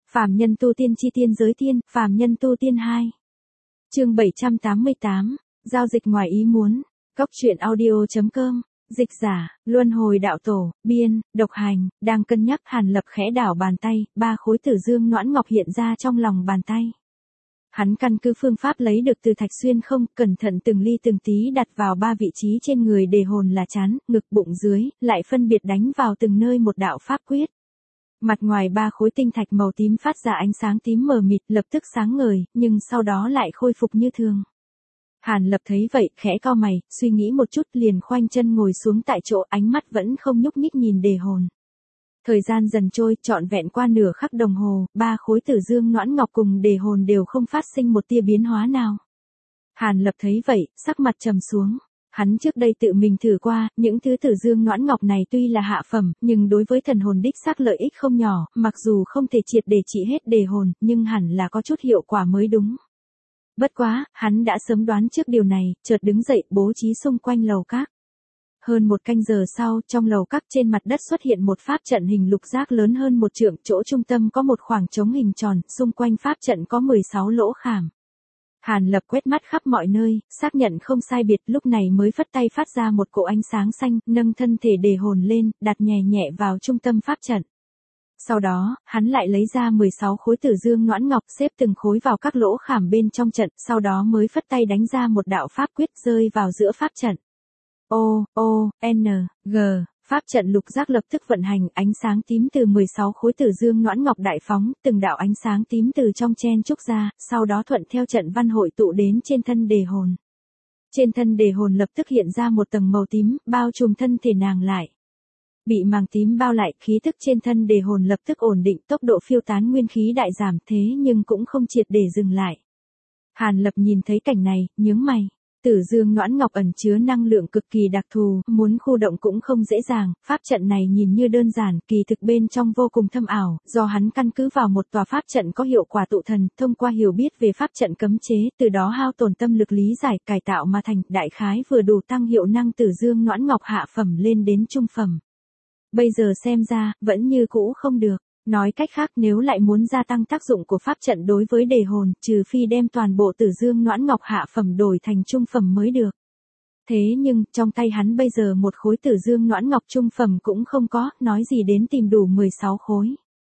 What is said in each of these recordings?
Phàm nhân tu tiên chi tiên giới tiên, phàm nhân tu tiên 2. Chương 788, giao dịch ngoài ý muốn. Cốc truyện audio.com. Dịch giả, luân hồi đạo tổ, biên, độc hành, đang cân nhắc. Hàn Lập khẽ đảo bàn tay, 3 khối tử dương noãn ngọc hiện ra trong lòng bàn tay. Hắn căn cứ phương pháp lấy được từ Thạch Xuyên không, cẩn thận từng ly từng tí đặt vào 3 vị trí trên người đề hồn là trán, ngực, bụng dưới, lại phân biệt đánh vào từng nơi một đạo pháp quyết. Mặt ngoài 3 khối tinh thạch màu tím phát ra ánh sáng tím mờ mịt, lập tức sáng ngời, nhưng sau đó lại khôi phục như thường. Hàn Lập thấy vậy, khẽ cau mày, suy nghĩ một chút liền khoanh chân ngồi xuống tại chỗ, ánh mắt vẫn không nhúc nhích nhìn đề hồn. Thời gian dần trôi, trọn vẹn qua nửa khắc đồng hồ, 3 khối tử dương noãn ngọc cùng đề hồn đều không phát sinh một tia biến hóa nào. Hàn Lập thấy vậy, sắc mặt trầm xuống. Hắn trước đây tự mình thử qua, những thứ tử dương noãn ngọc này tuy là hạ phẩm, nhưng đối với thần hồn đích xác lợi ích không nhỏ, mặc dù không thể triệt để trị hết đề hồn, nhưng hẳn là có chút hiệu quả mới đúng. Bất quá, hắn đã sớm đoán trước điều này, chợt đứng dậy bố trí xung quanh lầu các. Hơn 1 canh giờ sau, trong lầu các trên mặt đất xuất hiện một pháp trận hình lục giác lớn hơn 1 trượng, chỗ trung tâm có một khoảng trống hình tròn, xung quanh pháp trận có 16 lỗ khảm. Hàn Lập quét mắt khắp mọi nơi, xác nhận không sai biệt, lúc này mới phất tay phát ra một cỗ ánh sáng xanh, nâng thân thể đề hồn lên, đặt nhẹ nhẹ vào trung tâm pháp trận. Sau đó, hắn lại lấy ra 16 khối tử dương noãn ngọc xếp từng khối vào các lỗ khảm bên trong trận, sau đó mới phất tay đánh ra một đạo pháp quyết rơi vào giữa pháp trận. N, G, pháp trận lục giác lập tức vận hành, ánh sáng tím từ 16 khối tử dương noãn ngọc đại phóng, từng đạo ánh sáng tím từ trong chen trúc ra, sau đó thuận theo trận văn hội tụ đến trên thân đề hồn. Trên thân đề hồn lập tức hiện ra một tầng màu tím, bao trùm thân thể nàng lại. Bị màng tím bao lại, khí tức trên thân đề hồn lập tức ổn định, tốc độ phiêu tán nguyên khí đại giảm, thế nhưng cũng không triệt để dừng lại. Hàn Lập nhìn thấy cảnh này, nhướng mày. Tử dương noãn ngọc ẩn chứa năng lượng cực kỳ đặc thù, muốn khu động cũng không dễ dàng, pháp trận này nhìn như đơn giản, kỳ thực bên trong vô cùng thâm ảo, do hắn căn cứ vào một tòa pháp trận có hiệu quả tụ thần, thông qua hiểu biết về pháp trận cấm chế, từ đó hao tổn tâm lực lý giải, cải tạo mà thành, đại khái vừa đủ tăng hiệu năng tử dương noãn ngọc hạ phẩm lên đến trung phẩm. Bây giờ xem ra, vẫn như cũ không được. Nói cách khác, nếu lại muốn gia tăng tác dụng của pháp trận đối với đề hồn, trừ phi đem toàn bộ tử dương noãn ngọc hạ phẩm đổi thành trung phẩm mới được. Thế nhưng, trong tay hắn bây giờ một khối tử dương noãn ngọc trung phẩm cũng không có, nói gì đến tìm đủ 16 khối.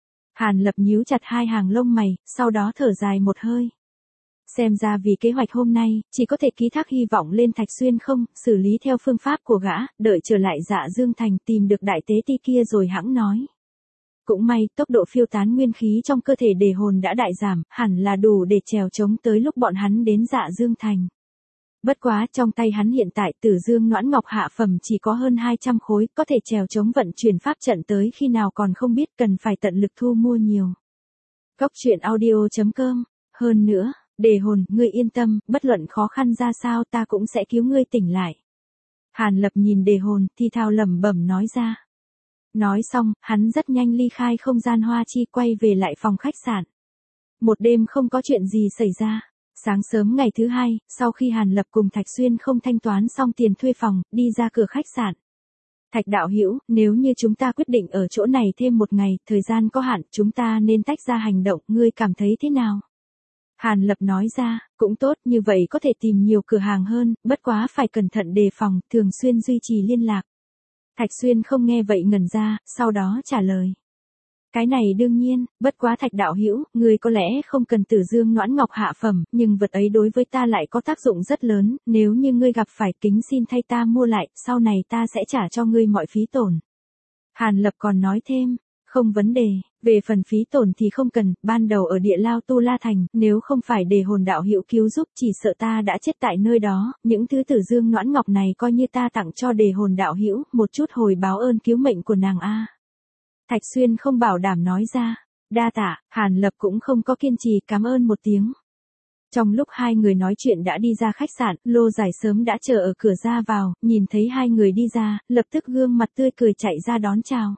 Hàn Lập nhíu chặt 2 hàng lông mày, sau đó thở dài một hơi. Xem ra vì kế hoạch hôm nay, chỉ có thể ký thác hy vọng lên Thạch Xuyên không, xử lý theo phương pháp của gã, đợi trở lại Dạ Dương Thành tìm được đại tế ti kia rồi hẵng nói. Cũng may, tốc độ phiêu tán nguyên khí trong cơ thể đề hồn đã đại giảm, hẳn là đủ để trèo chống tới lúc bọn hắn đến Dạ Dương Thành. Bất quá, trong tay hắn hiện tại tử dương noãn ngọc hạ phẩm chỉ có hơn 200 khối, có thể trèo chống vận chuyển pháp trận tới khi nào còn không biết, cần phải tận lực thu mua nhiều. Cốc truyện audio.com. Hơn nữa, đề hồn, ngươi yên tâm, bất luận khó khăn ra sao ta cũng sẽ cứu ngươi tỉnh lại. Hàn Lập nhìn đề hồn, thi thao lẩm bẩm nói ra. Nói xong, hắn rất nhanh ly khai không gian hoa chi, quay về lại phòng khách sạn. Một đêm không có chuyện gì xảy ra. Sáng sớm ngày thứ 2, sau khi Hàn Lập cùng Thạch Xuyên không thanh toán xong tiền thuê phòng, đi ra cửa khách sạn. Thạch đạo hữu, nếu như chúng ta quyết định ở chỗ này thêm 1 ngày, thời gian có hạn, chúng ta nên tách ra hành động, ngươi cảm thấy thế nào? Hàn Lập nói ra, cũng tốt, như vậy có thể tìm nhiều cửa hàng hơn, bất quá phải cẩn thận đề phòng, thường xuyên duy trì liên lạc. Thạch Xuyên không nghe vậy ngẩn ra, sau đó trả lời. Cái này đương nhiên, bất quá Thạch đạo hữu, ngươi có lẽ không cần tử dương noãn ngọc hạ phẩm, nhưng vật ấy đối với ta lại có tác dụng rất lớn, nếu như ngươi gặp phải kính xin thay ta mua lại, sau này ta sẽ trả cho ngươi mọi phí tổn. Hàn Lập còn nói thêm, không vấn đề, về phần phí tổn thì không cần, ban đầu ở địa lao Tu La Thành, nếu không phải đề hồn đạo hữu cứu giúp chỉ sợ ta đã chết tại nơi đó, những thứ tử dương noãn ngọc này coi như ta tặng cho đề hồn đạo hữu, một chút hồi báo ơn cứu mệnh của nàng a. Thạch Xuyên không bảo đảm nói ra, đa tạ, Hàn Lập cũng không có kiên trì, cảm ơn một tiếng. Trong lúc 2 người nói chuyện đã đi ra khách sạn, Lô Giải sớm đã chờ ở cửa ra vào, nhìn thấy 2 người đi ra, lập tức gương mặt tươi cười chạy ra đón chào.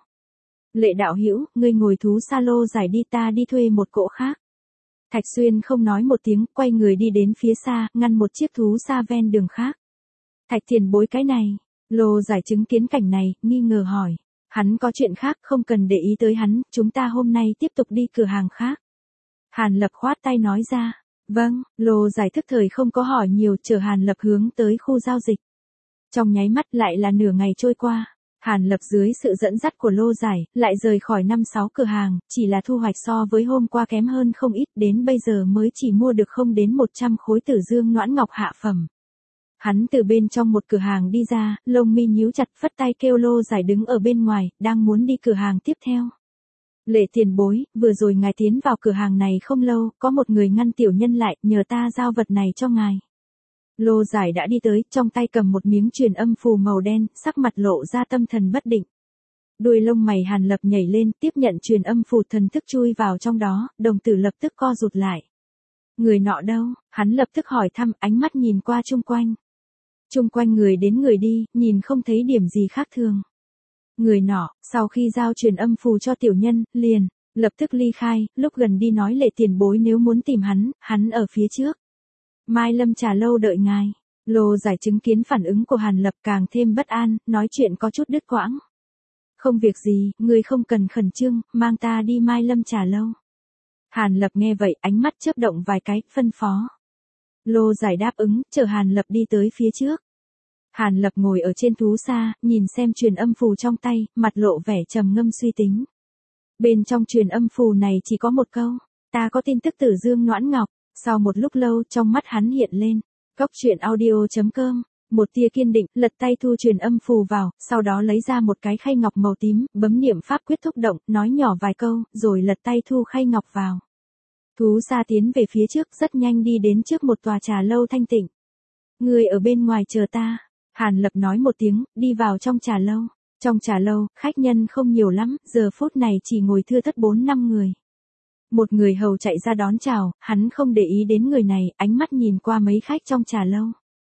Lệ đạo hữu, ngươi ngồi thú xa Lô Giải đi, ta đi thuê một cỗ khác. Thạch Xuyên không nói một tiếng, quay người đi đến phía xa, ngăn một chiếc thú xa ven đường khác. Thạch tiền bối cái này, Lô Giải chứng kiến cảnh này, nghi ngờ hỏi. Hắn có chuyện khác, không cần để ý tới hắn, chúng ta hôm nay tiếp tục đi cửa hàng khác. Hàn Lập khoát tay nói ra. Vâng, Lô Giải thức thời không có hỏi nhiều, chở Hàn Lập hướng tới khu giao dịch. Trong nháy mắt lại là nửa ngày trôi qua. Hàn Lập dưới sự dẫn dắt của Lô Giải, lại rời khỏi 5-6 cửa hàng, chỉ là thu hoạch so với hôm qua kém hơn không ít, đến bây giờ mới chỉ mua được không đến 100 khối Tử Dương Noãn Ngọc hạ phẩm. Hắn từ bên trong một cửa hàng đi ra, lông mi nhíu chặt, phất tay kêu Lô Giải đứng ở bên ngoài, đang muốn đi cửa hàng tiếp theo. Lệ tiền bối, vừa rồi ngài tiến vào cửa hàng này không lâu, có một người ngăn tiểu nhân lại, nhờ ta giao vật này cho ngài. Lô Giải đã đi tới, trong tay cầm một miếng truyền âm phù màu đen, sắc mặt lộ ra tâm thần bất định. Đuôi lông mày Hàn Lập nhảy lên, tiếp nhận truyền âm phù, thần thức chui vào trong đó, đồng tử lập tức co rụt lại. Người nọ đâu? Hắn lập tức hỏi thăm, ánh mắt nhìn qua chung quanh. Chung quanh người đến người đi, nhìn không thấy điểm gì khác thường. Người nọ, sau khi giao truyền âm phù cho tiểu nhân, liền, lập tức ly khai, lúc gần đi nói Lệ tiền bối nếu muốn tìm hắn ở phía trước. Mai Lâm trà lâu đợi ngài. Lô Giải chứng kiến phản ứng của Hàn Lập càng thêm bất an, nói chuyện có chút đứt quãng. Không việc gì, người không cần khẩn trương, mang ta đi Mai Lâm trà lâu. Hàn Lập nghe vậy, ánh mắt chớp động vài cái, phân phó. Lô Giải đáp ứng, chở Hàn Lập đi tới phía trước. Hàn Lập ngồi ở trên thú xa, nhìn xem truyền âm phù trong tay, mặt lộ vẻ trầm ngâm suy tính. Bên trong truyền âm phù này chỉ có một câu, ta có tin tức Tử Dương Noãn Ngọc. Sau một lúc lâu, trong mắt hắn hiện lên, cóc truyện audio.com, một tia kiên định, lật tay thu truyền âm phù vào, sau đó lấy ra một cái khay ngọc màu tím, bấm niệm pháp quyết thúc động, nói nhỏ vài câu, rồi lật tay thu khay ngọc vào. Thú xa tiến về phía trước, rất nhanh đi đến trước một tòa trà lâu thanh tịnh. Người ở bên ngoài chờ ta. Hàn Lập nói một tiếng, đi vào trong trà lâu. Trong trà lâu, khách nhân không nhiều lắm, giờ phút này chỉ ngồi thưa thớt 4-5 người. Một người hầu chạy ra đón chào, hắn không để ý đến người này, ánh mắt nhìn qua mấy khách trong trà lâu.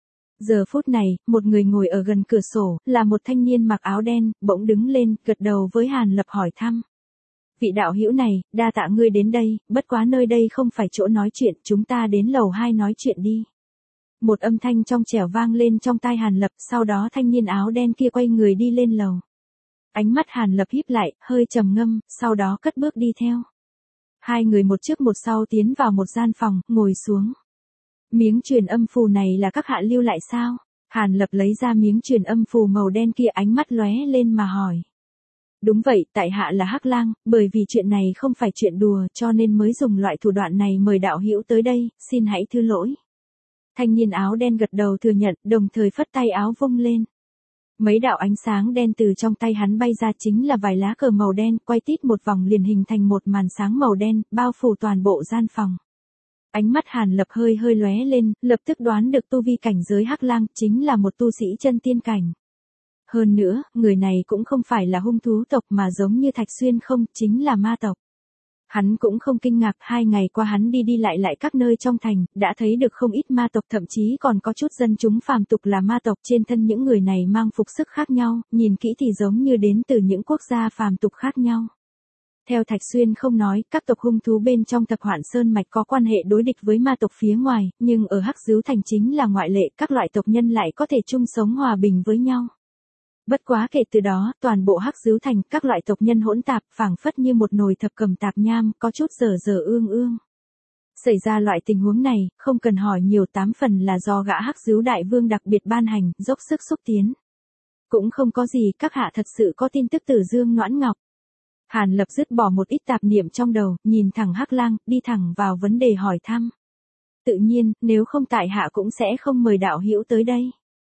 Giờ phút này, một người ngồi ở gần cửa sổ, là một thanh niên mặc áo đen, bỗng đứng lên, gật đầu với Hàn Lập hỏi thăm. Vị đạo hữu này, đa tạ ngươi đến đây, bất quá nơi đây không phải chỗ nói chuyện, chúng ta đến lầu 2 nói chuyện đi. Một âm thanh trong trẻo vang lên trong tai Hàn Lập, sau đó thanh niên áo đen kia quay người đi lên lầu. Ánh mắt Hàn Lập híp lại, hơi trầm ngâm, sau đó cất bước đi theo. Hai người một trước một sau tiến vào một gian phòng, ngồi xuống. Miếng truyền âm phù này là các hạ lưu lại sao? Hàn Lập lấy ra miếng truyền âm phù màu đen kia, ánh mắt lóe lên mà hỏi. Đúng vậy, tại hạ là Hắc Lang, bởi vì chuyện này không phải chuyện đùa cho nên mới dùng loại thủ đoạn này mời đạo hữu tới đây, xin hãy thứ lỗi. Thanh niên áo đen gật đầu thừa nhận, đồng thời phất tay áo vung lên. Mấy đạo ánh sáng đen từ trong tay hắn bay ra, chính là vài lá cờ màu đen, quay tít một vòng liền hình thành một màn sáng màu đen, bao phủ toàn bộ gian phòng. Ánh mắt Hàn Lập hơi lóe lên, lập tức đoán được tu vi cảnh giới Hắc Lang, chính là một tu sĩ chân tiên cảnh. Hơn nữa, người này cũng không phải là hung thú tộc mà giống như Thạch Xuyên không, chính là ma tộc. Hắn cũng không kinh ngạc, 2 ngày qua hắn đi lại các nơi trong thành, đã thấy được không ít ma tộc, thậm chí còn có chút dân chúng phàm tục là ma tộc, trên thân những người này mang phục sức khác nhau, nhìn kỹ thì giống như đến từ những quốc gia phàm tục khác nhau. Theo Thạch Xuyên không nói, các tộc hung thú bên trong Thập Hoạn Sơn mạch có quan hệ đối địch với ma tộc phía ngoài, nhưng ở Hắc Dứu thành chính là ngoại lệ, các loại tộc nhân lại có thể chung sống hòa bình với nhau. Bất quá kể từ đó, toàn bộ Hắc Dứu thành, các loại tộc nhân hỗn tạp, phảng phất như một nồi thập cẩm tạp nham, có chút dở ương. Xảy ra loại tình huống này, không cần hỏi nhiều, 8 phần là do gã Hắc Dứu đại vương đặc biệt ban hành, dốc sức xúc tiến. Cũng không có gì, các hạ thật sự có tin tức Tử Dương Noãn Ngọc. Hàn Lập dứt bỏ một ít tạp niệm trong đầu, nhìn thẳng Hắc Lang, đi thẳng vào vấn đề hỏi thăm. Tự nhiên, nếu không tại hạ cũng sẽ không mời đạo hữu tới đây.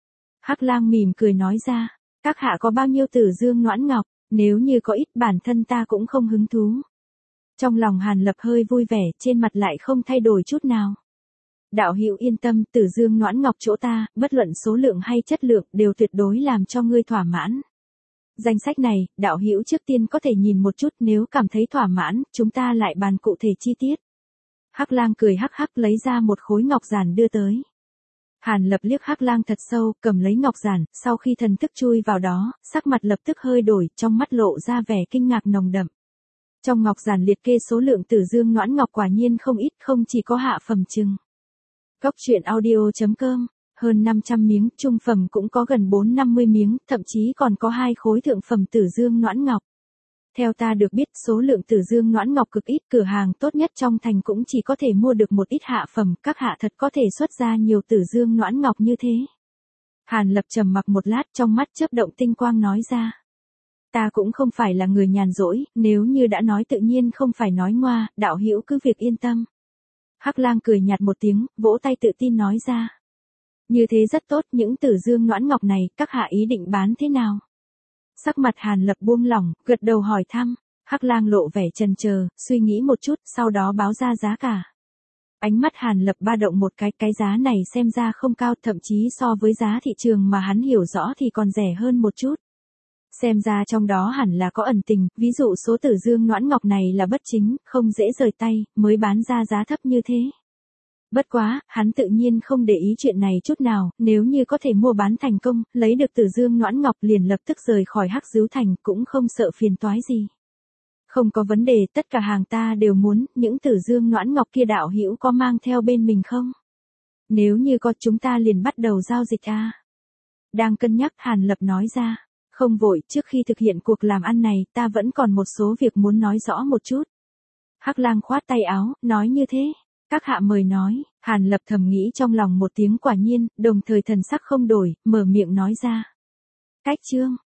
Hắc Lang mỉm cười nói ra. Các hạ có bao nhiêu Tử Dương Noãn Ngọc, nếu như có ít bản thân ta cũng không hứng thú. Trong lòng Hàn Lập hơi vui vẻ, trên mặt lại không thay đổi chút nào. Đạo hữu yên tâm, Tử Dương Noãn Ngọc chỗ ta, bất luận số lượng hay chất lượng, đều tuyệt đối làm cho ngươi thỏa mãn. Danh sách này, đạo hữu trước tiên có thể nhìn một chút, nếu cảm thấy thỏa mãn, chúng ta lại bàn cụ thể chi tiết. Hắc Lang cười hắc hắc lấy ra một khối ngọc giản đưa tới. Hàn Lập liếc Hắc Lang thật sâu, cầm lấy ngọc giản, sau khi thần thức chui vào đó, sắc mặt lập tức hơi đổi, trong mắt lộ ra vẻ kinh ngạc nồng đậm. Trong ngọc giản liệt kê số lượng Tử Dương Noãn Ngọc quả nhiên không ít, không chỉ có hạ phẩm chừng. Cóc truyện audio.com, hơn 500 miếng, trung phẩm cũng có gần 450 miếng, thậm chí còn có 2 khối thượng phẩm tử dương noãn ngọc. Theo ta được biết, số lượng tử dương noãn ngọc cực ít, cửa hàng tốt nhất trong thành cũng chỉ có thể mua được một ít hạ phẩm, các hạ thật có thể xuất ra nhiều tử dương noãn ngọc như thế. Hàn Lập trầm mặc một lát, trong mắt chớp động tinh quang nói ra. Ta cũng không phải là người nhàn rỗi, nếu như đã nói tự nhiên không phải nói ngoa, đạo hữu cứ việc yên tâm. Hắc Lang cười nhạt một tiếng, vỗ tay tự tin nói ra. Như thế rất tốt, những tử dương noãn ngọc này, các hạ ý định bán thế nào? Sắc mặt Hàn Lập buông lỏng, gật đầu hỏi thăm. Hắc Lang lộ vẻ chần chờ, suy nghĩ một chút, sau đó báo ra giá cả. Ánh mắt Hàn Lập ba động một cái giá này xem ra không cao, thậm chí so với giá thị trường mà hắn hiểu rõ thì còn rẻ hơn một chút. Xem ra trong đó hẳn là có ẩn tình, ví dụ số tử dương noãn ngọc này là bất chính, không dễ rời tay, mới bán ra giá thấp như thế. Bất quá, hắn tự nhiên không để ý chuyện này chút nào, nếu như có thể mua bán thành công, lấy được tử dương noãn ngọc liền lập tức rời khỏi Hắc Dứu Thành, cũng không sợ phiền toái gì. Không có vấn đề, tất cả hàng ta đều muốn, những tử dương noãn ngọc kia đạo hữu có mang theo bên mình không? Nếu như có, chúng ta liền bắt đầu giao dịch a. Đang cân nhắc, Hàn Lập nói ra. Không vội, trước khi thực hiện cuộc làm ăn này, ta vẫn còn một số việc muốn nói rõ một chút. Hắc Lang khoát tay áo, nói như thế. Các hạ mời nói. Hàn Lập thầm nghĩ trong lòng một tiếng quả nhiên, đồng thời thần sắc không đổi, mở miệng nói ra. Cách chương.